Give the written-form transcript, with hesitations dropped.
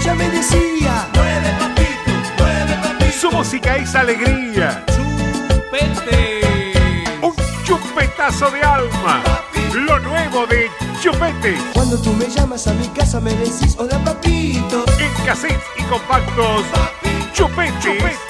ella me decía: mueve papito, mueve papito. Su música es alegría. Chupete. Un chupetazo de alma. Lo nuevo de Chupete. Cuando tú me llamas a mi casa me decís: hola papito. En cassettes y compactos. Chupete.